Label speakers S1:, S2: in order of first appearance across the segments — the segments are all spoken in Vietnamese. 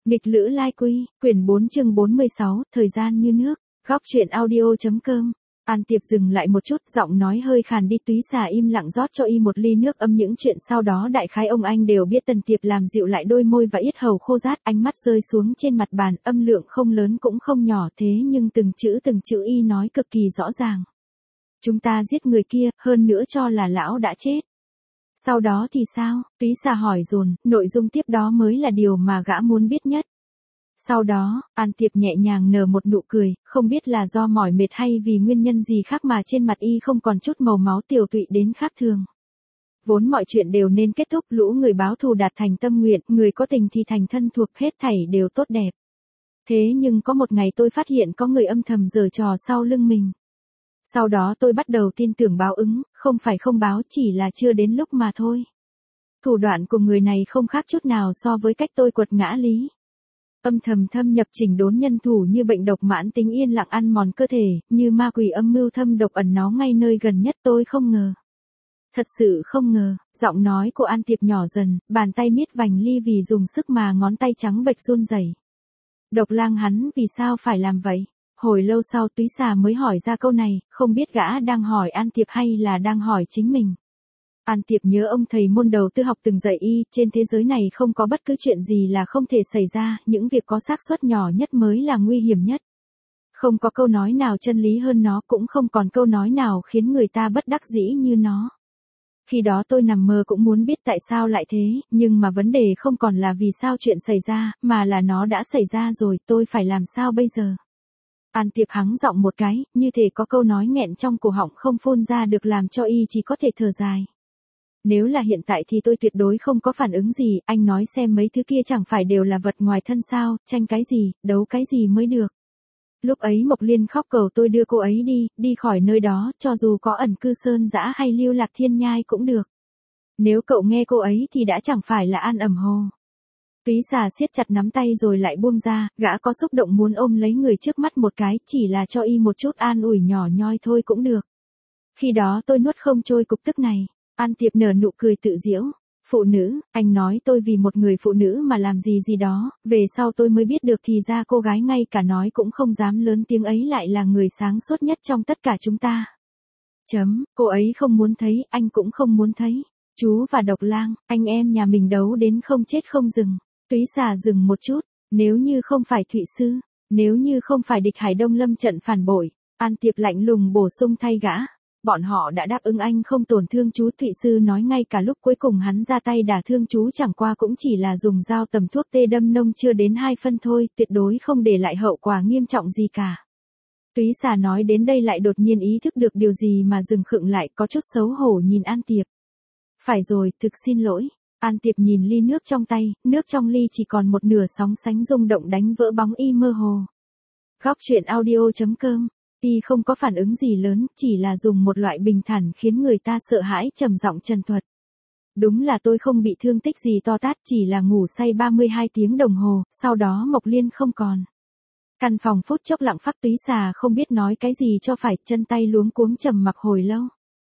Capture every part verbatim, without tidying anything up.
S1: Nghịch lữ lai quy, quyển bốn chương bốn mươi sáu, thời gian như nước, góc truyện audio.com. An Tiệp dừng lại một chút, giọng nói hơi khàn đi. Túy Xà im lặng rót cho y một ly nước âm. Những chuyện sau đó đại khái ông anh đều biết. Tần Tiệp làm dịu lại đôi môi và yết hầu khô rát, ánh mắt rơi xuống trên mặt bàn, âm lượng không lớn cũng không nhỏ, thế nhưng từng chữ từng chữ y nói cực kỳ rõ ràng. Chúng ta giết người kia, hơn nữa cho là lão đã chết. Sau đó thì sao? Túy Xà hỏi dồn, nội dung tiếp đó mới là điều mà gã muốn biết nhất. Sau đó, An Tiệp nhẹ nhàng nở một nụ cười, không biết là do mỏi mệt hay vì nguyên nhân gì khác mà trên mặt y không còn chút màu máu tiều tụy đến khác thường. Vốn mọi chuyện đều nên kết thúc, lũ người báo thù đạt thành tâm nguyện, người có tình thì thành thân thuộc, hết thảy đều tốt đẹp. Thế nhưng có một ngày tôi phát hiện có người âm thầm giở trò sau lưng mình. Sau đó tôi bắt đầu tin tưởng báo ứng, không phải không báo, chỉ là chưa đến lúc mà thôi. Thủ đoạn của người này không khác chút nào so với cách tôi quật ngã Lý. Âm thầm thâm nhập chỉnh đốn nhân thủ như bệnh độc mãn tính yên lặng ăn mòn cơ thể, như ma quỷ âm mưu thâm độc ẩn náu ngay nơi gần nhất. Tôi không ngờ. Thật sự không ngờ. Giọng nói của An Tiệp nhỏ dần, bàn tay miết vành ly vì dùng sức mà ngón tay trắng bệch run rẩy. Độc Lang hắn vì sao phải làm vậy? Hồi lâu sau Túy Xà mới hỏi ra câu này, không biết gã đang hỏi An Tiệp hay là đang hỏi chính mình. An Tiệp nhớ ông thầy môn đầu tư học từng dạy y, trên thế giới này không có bất cứ chuyện gì là không thể xảy ra, những việc có xác suất nhỏ nhất mới là nguy hiểm nhất. Không có câu nói nào chân lý hơn nó, cũng không còn câu nói nào khiến người ta bất đắc dĩ như nó. Khi đó tôi nằm mơ cũng muốn biết tại sao lại thế, nhưng mà vấn đề không còn là vì sao chuyện xảy ra, mà là nó đã xảy ra rồi, tôi phải làm sao bây giờ? An Tiệp hắng giọng một cái, như thể có câu nói nghẹn trong cổ họng không phun ra được làm cho y chỉ có thể thở dài. Nếu là hiện tại thì tôi tuyệt đối không có phản ứng gì, anh nói xem mấy thứ kia chẳng phải đều là vật ngoài thân sao, tranh cái gì, đấu cái gì mới được. Lúc ấy Mộc Liên khóc cầu tôi đưa cô ấy đi, đi khỏi nơi đó, cho dù có ẩn cư sơn dã hay lưu lạc thiên nhai cũng được. Nếu cậu nghe cô ấy thì đã chẳng phải là an ẩm hồ. Túy Xà siết chặt nắm tay rồi lại buông ra, gã có xúc động muốn ôm lấy người trước mắt một cái, chỉ là cho y một chút an ủi nhỏ nhoi thôi cũng được. Khi đó tôi nuốt không trôi cục tức này. An Tiệp nở nụ cười tự giễu. Phụ nữ, anh nói tôi vì một người phụ nữ mà làm gì gì đó, về sau tôi mới biết được thì ra cô gái ngay cả nói cũng không dám lớn tiếng ấy lại là người sáng suốt nhất trong tất cả chúng ta. Chấm, cô ấy không muốn thấy, anh cũng không muốn thấy. Chú và Độc Lang, anh em nhà mình đấu đến không chết không dừng. Túy Xà dừng một chút, nếu như không phải Thụy Sư, nếu như không phải địch Hải Đông lâm trận phản bội, An Tiệp lạnh lùng bổ sung thay gã. Bọn họ đã đáp ứng anh không tổn thương chú. Thụy Sư nói ngay cả lúc cuối cùng hắn ra tay đả thương chú chẳng qua cũng chỉ là dùng dao tầm thuốc tê đâm nông chưa đến hai phân thôi, tuyệt đối không để lại hậu quả nghiêm trọng gì cả. Túy Xà nói đến đây lại đột nhiên ý thức được điều gì mà dừng khựng lại, có chút xấu hổ nhìn An Tiệp. Phải rồi, thực xin lỗi. An Tiệp nhìn ly nước trong tay, nước trong ly chỉ còn một nửa sóng sánh rung động đánh vỡ bóng y mơ hồ. Góc truyện audio.com. Y không có phản ứng gì lớn, chỉ là dùng một loại bình thản khiến người ta sợ hãi trầm giọng trần thuật. Đúng là tôi không bị thương tích gì to tát, chỉ là ngủ say ba mươi hai tiếng đồng hồ, sau đó Mộc Liên không còn. Căn phòng phút chốc lặng phắc. Túy Xà không biết nói cái gì cho phải, chân tay luống cuống trầm mặc hồi lâu.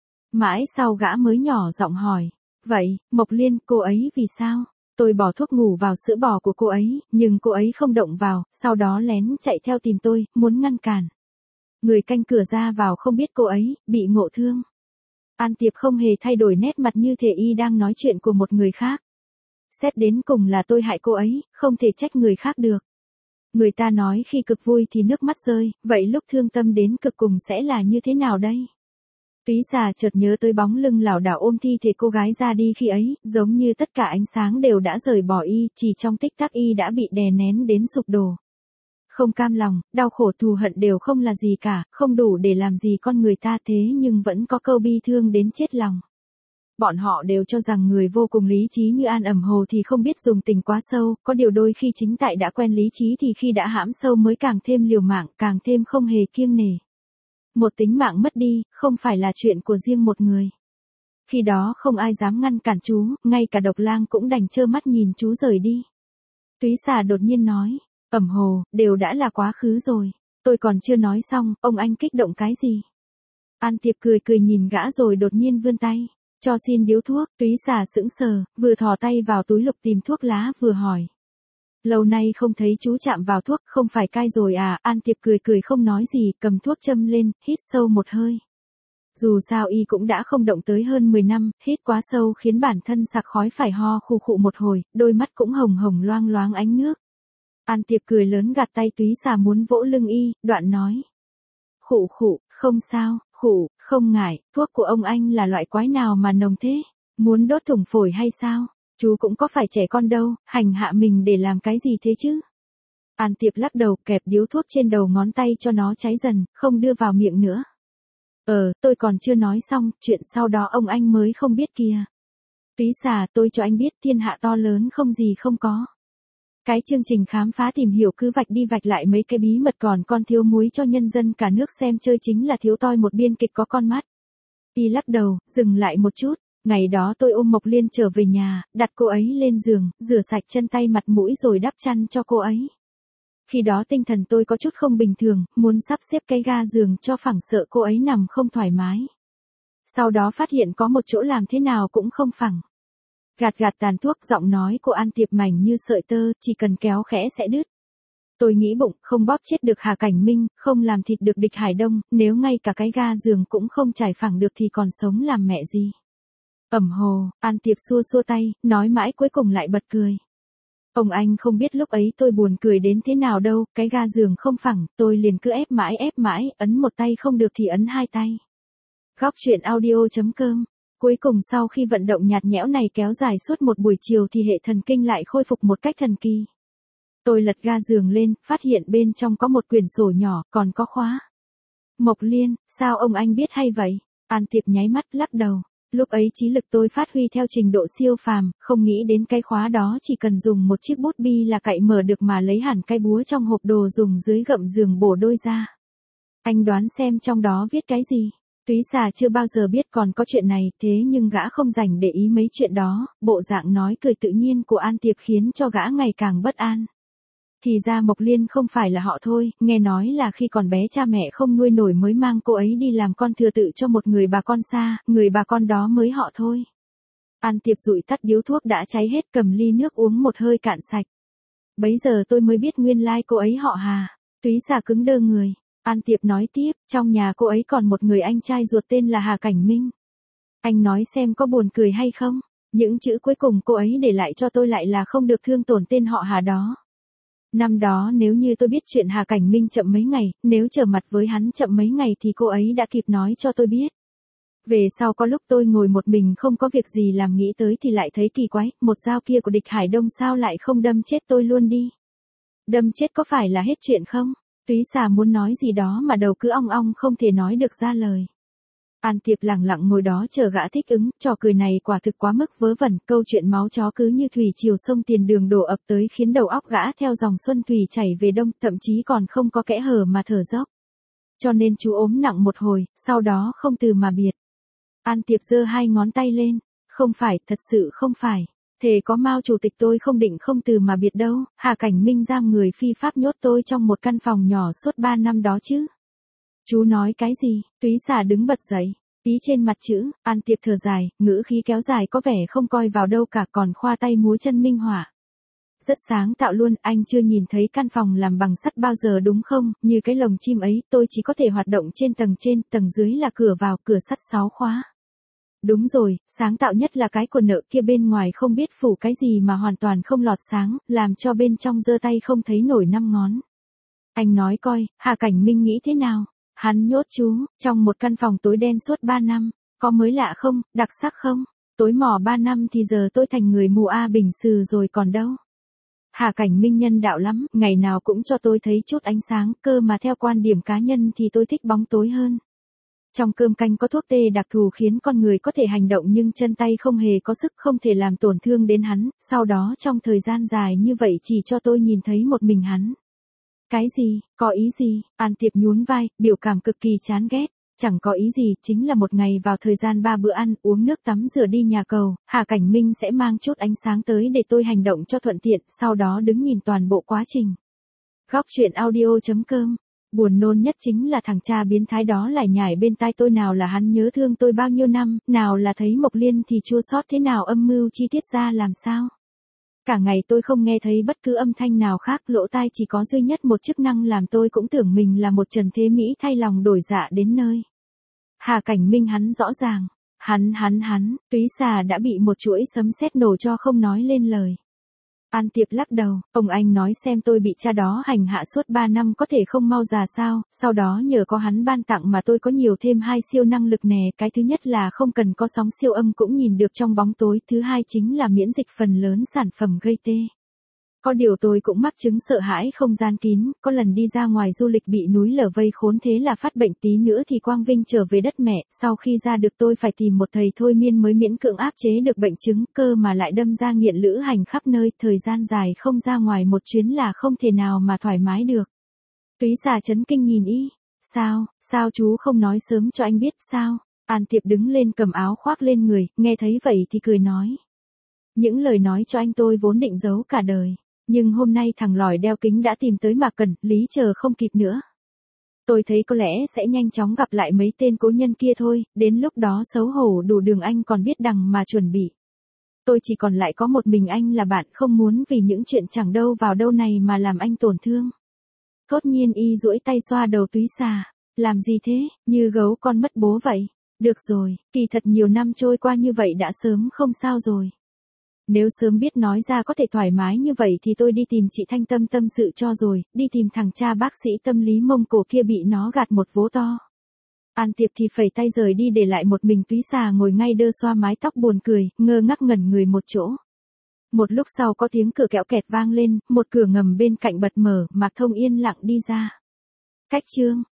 S1: Mãi sau gã mới nhỏ giọng hỏi, vậy, Mộc Liên, cô ấy vì sao? Tôi bỏ thuốc ngủ vào sữa bò của cô ấy, nhưng cô ấy không động vào, sau đó lén chạy theo tìm tôi, muốn ngăn cản. Người canh cửa ra vào không biết cô ấy bị ngộ thương. An Tiệp không hề thay đổi nét mặt như thể y đang nói chuyện của một người khác. Xét đến cùng là tôi hại cô ấy, không thể trách người khác được. Người ta nói khi cực vui thì nước mắt rơi, vậy lúc thương tâm đến cực cùng sẽ là như thế nào đây? Túy Xà chợt nhớ tới bóng lưng lảo đảo ôm thi thể cô gái ra đi khi ấy, giống như tất cả ánh sáng đều đã rời bỏ y, chỉ trong tích tắc y đã bị đè nén đến sụp đổ. Không cam lòng, đau khổ thù hận đều không là gì cả, không đủ để làm gì con người ta, thế nhưng vẫn có câu bi thương đến chết lòng. Bọn họ đều cho rằng người vô cùng lý trí như An ẩm hồ thì không biết dùng tình quá sâu, có điều đôi khi chính tại đã quen lý trí thì khi đã hãm sâu mới càng thêm liều mạng, càng thêm không hề kiêng nể. Một tính mạng mất đi, không phải là chuyện của riêng một người. Khi đó không ai dám ngăn cản chú, ngay cả Độc Lang cũng đành trơ mắt nhìn chú rời đi. Túy Xà đột nhiên nói. Ẩm hồ, đều đã là quá khứ rồi. Tôi còn chưa nói xong, ông anh kích động cái gì? An Tiệp cười cười nhìn gã rồi đột nhiên vươn tay. Cho xin điếu thuốc. Túy Xà sững sờ, vừa thò tay vào túi lục tìm thuốc lá vừa hỏi. Lâu nay không thấy chú chạm vào thuốc, không phải cai rồi à? An Tiệp cười cười không nói gì, cầm thuốc châm lên, hít sâu một hơi. Dù sao y cũng đã không động tới hơn mười năm, hít quá sâu khiến bản thân sặc khói phải ho khụ khụ một hồi, đôi mắt cũng hồng hồng loang loáng ánh nước. An Tiệp cười lớn gạt tay túy xà muốn vỗ lưng y, đoạn nói. Khụ khụ, không sao, khụ, không ngại, thuốc của ông anh là loại quái nào mà nồng thế? Muốn đốt thủng phổi hay sao? Chú cũng có phải trẻ con đâu, hành hạ mình để làm cái gì thế chứ? An Tiệp lắc đầu kẹp điếu thuốc trên đầu ngón tay cho nó cháy dần, không đưa vào miệng nữa. Ờ, tôi còn chưa nói xong, chuyện sau đó ông anh mới không biết kìa. Túy xà, tôi cho anh biết thiên hạ to lớn không gì không có. Cái chương trình khám phá tìm hiểu cứ vạch đi vạch lại mấy cái bí mật còn con thiếu muối cho nhân dân cả nước xem chơi chính là thiếu toi một biên kịch có con mắt. Y lắc đầu, dừng lại một chút. Ngày đó tôi ôm Mộc Liên trở về nhà, đặt cô ấy lên giường, rửa sạch chân tay mặt mũi rồi đắp chăn cho cô ấy. Khi đó tinh thần tôi có chút không bình thường, muốn sắp xếp cái ga giường cho phẳng sợ cô ấy nằm không thoải mái. Sau đó phát hiện có một chỗ làm thế nào cũng không phẳng. Gạt gạt tàn thuốc, giọng nói của An Tiệp mảnh như sợi tơ, chỉ cần kéo khẽ sẽ đứt. Tôi nghĩ bụng, không bóp chết được Hà Cảnh Minh, không làm thịt được địch Hải Đông, nếu ngay cả cái ga giường cũng không trải phẳng được thì còn sống làm mẹ gì. Ẩm hồ, An Tiệp xua xua tay, nói mãi cuối cùng lại bật cười. Ông anh không biết lúc ấy tôi buồn cười đến thế nào đâu, cái ga giường không phẳng, tôi liền cứ ép mãi ép mãi, ấn một tay không được thì ấn hai tay. Góc truyện audio chấm com. Cuối cùng sau khi vận động nhạt nhẽo này kéo dài suốt một buổi chiều thì hệ thần kinh lại khôi phục một cách thần kỳ. Tôi lật ga giường lên, phát hiện bên trong có một quyển sổ nhỏ, còn có khóa. Mộc Liên, sao ông anh biết hay vậy? An Tiệp nháy mắt lắc đầu. Lúc ấy trí lực tôi phát huy theo trình độ siêu phàm, không nghĩ đến cái khóa đó chỉ cần dùng một chiếc bút bi là cạy mở được mà lấy hẳn cái búa trong hộp đồ dùng dưới gậm giường bổ đôi ra. Anh đoán xem trong đó viết cái gì? Túy xà chưa bao giờ biết còn có chuyện này, thế nhưng gã không dành để ý mấy chuyện đó, bộ dạng nói cười tự nhiên của An Tiệp khiến cho gã ngày càng bất an. Thì ra Mộc Liên không phải là họ thôi, nghe nói là khi còn bé cha mẹ không nuôi nổi mới mang cô ấy đi làm con thừa tự cho một người bà con xa, người bà con đó mới họ thôi. An Tiệp dụi tắt điếu thuốc đã cháy hết, cầm ly nước uống một hơi cạn sạch. Bấy giờ tôi mới biết nguyên lai cô ấy họ Hà. Túy xà cứng đơ người. An Tiệp nói tiếp, trong nhà cô ấy còn một người anh trai ruột tên là Hà Cảnh Minh. Anh nói xem có buồn cười hay không? Những chữ cuối cùng cô ấy để lại cho tôi lại là không được thương tổn tên họ Hà đó. Năm đó nếu như tôi biết chuyện Hà Cảnh Minh chậm mấy ngày, nếu trở mặt với hắn chậm mấy ngày thì cô ấy đã kịp nói cho tôi biết. Về sau có lúc tôi ngồi một mình không có việc gì làm nghĩ tới thì lại thấy kỳ quái, một dao kia của địch Hải Đông sao lại không đâm chết tôi luôn đi. Đâm chết có phải là hết chuyện không? Túy xà muốn nói gì đó mà đầu cứ ong ong không thể nói được ra lời. An Tiệp lặng lặng ngồi đó chờ gã thích ứng, trò cười này quả thực quá mức vớ vẩn, câu chuyện máu chó cứ như thủy triều sông tiền đường đổ ập tới khiến đầu óc gã theo dòng xuân thủy chảy về đông, thậm chí còn không có kẽ hở mà thở dốc. Cho nên chú ốm nặng một hồi, sau đó không từ mà biệt. An Tiệp giơ hai ngón tay lên, không phải, thật sự không phải. Thề có Mao chủ tịch tôi không định không từ mà biệt đâu, Hà Cảnh Minh giam người phi pháp nhốt tôi trong một căn phòng nhỏ suốt ba năm đó chứ. Chú nói cái gì? Túy xà đứng bật dậy, tí trên mặt chữ, An Tiệp thở dài, ngữ khí kéo dài có vẻ không coi vào đâu cả còn khoa tay múa chân minh họa. Rất sáng tạo luôn, anh chưa nhìn thấy căn phòng làm bằng sắt bao giờ đúng không, như cái lồng chim ấy, tôi chỉ có thể hoạt động trên tầng trên, tầng dưới là cửa vào, cửa sắt sáu khóa. Đúng rồi, sáng tạo nhất là cái của nợ kia bên ngoài không biết phủ cái gì mà hoàn toàn không lọt sáng, làm cho bên trong giơ tay không thấy nổi năm ngón. Anh nói coi, Hà Cảnh Minh nghĩ thế nào? Hắn nhốt chú, trong một căn phòng tối đen suốt ba năm, có mới lạ không, đặc sắc không? Tối mò ba năm thì giờ tôi thành người mù A Bình Sừ rồi còn đâu. Hà Cảnh Minh nhân đạo lắm, ngày nào cũng cho tôi thấy chút ánh sáng, cơ mà theo quan điểm cá nhân thì tôi thích bóng tối hơn. Trong cơm canh có thuốc tê đặc thù khiến con người có thể hành động nhưng chân tay không hề có sức không thể làm tổn thương đến hắn, sau đó trong thời gian dài như vậy chỉ cho tôi nhìn thấy một mình hắn. Cái gì, có ý gì? An Tiệp nhún vai, biểu cảm cực kỳ chán ghét. Chẳng có ý gì, chính là một ngày vào thời gian ba bữa ăn, uống nước tắm rửa đi nhà cầu, Hà Cảnh Minh sẽ mang chút ánh sáng tới để tôi hành động cho thuận tiện, sau đó đứng nhìn toàn bộ quá trình. Góc truyện audio chấm com. Buồn nôn nhất chính là thằng cha biến thái đó lại nhảy bên tai tôi, nào là hắn nhớ thương tôi bao nhiêu năm, nào là thấy Mộc Liên thì chua xót thế nào, âm mưu chi tiết ra làm sao. Cả ngày tôi không nghe thấy bất cứ âm thanh nào khác, lỗ tai chỉ có duy nhất một chức năng làm tôi cũng tưởng mình là một Trần Thế Mỹ thay lòng đổi dạ đến nơi. Hà Cảnh Minh hắn rõ ràng, hắn hắn hắn, Túy Xà đã bị một chuỗi sấm sét nổ cho không nói lên lời. An Tiệp lắc đầu, ông anh nói xem tôi bị cha đó hành hạ suốt ba năm có thể không mau già sao, sau đó nhờ có hắn ban tặng mà tôi có nhiều thêm hai siêu năng lực nè, cái thứ nhất là không cần có sóng siêu âm cũng nhìn được trong bóng tối, thứ hai chính là miễn dịch phần lớn sản phẩm gây tê. Có điều tôi cũng mắc chứng sợ hãi không gian kín, có lần đi ra ngoài du lịch bị núi lở vây khốn thế là phát bệnh tí nữa thì quang vinh trở về đất mẹ, sau khi ra được tôi phải tìm một thầy thôi miên mới miễn cưỡng áp chế được bệnh chứng, cơ mà lại đâm ra nghiện lữ hành khắp nơi, thời gian dài không ra ngoài một chuyến là không thể nào mà thoải mái được. Túy Xà chấn kinh nhìn y, sao, sao chú không nói sớm cho anh biết sao? An Tiệp đứng lên cầm áo khoác lên người, nghe thấy vậy thì cười nói. Những lời nói cho anh tôi vốn định giấu cả đời. Nhưng hôm nay thằng lòi đeo kính đã tìm tới mà cần, lý chờ không kịp nữa. Tôi thấy có lẽ sẽ nhanh chóng gặp lại mấy tên cố nhân kia thôi, đến lúc đó xấu hổ đủ đường anh còn biết đằng mà chuẩn bị. Tôi chỉ còn lại có một mình anh là bạn, không muốn vì những chuyện chẳng đâu vào đâu này mà làm anh tổn thương. Thốt nhiên y duỗi tay xoa đầu Túy Xà, làm gì thế, như gấu con mất bố vậy. Được rồi, kỳ thật nhiều năm trôi qua như vậy đã sớm không sao rồi. Nếu sớm biết nói ra có thể thoải mái như vậy thì tôi đi tìm chị Thanh Tâm tâm sự cho rồi, đi tìm thằng cha bác sĩ tâm lý Mông Cổ kia bị nó gạt một vố to. An Tiệp thì phẩy tay rời đi để lại một mình Túy Xà ngồi ngay đơ xoa mái tóc buồn cười, ngơ ngác ngẩn người một chỗ. Một lúc sau có tiếng cửa kẽo kẹt vang lên, một cửa ngầm bên cạnh bật mở, Mạc Thông yên lặng đi ra. Cách chương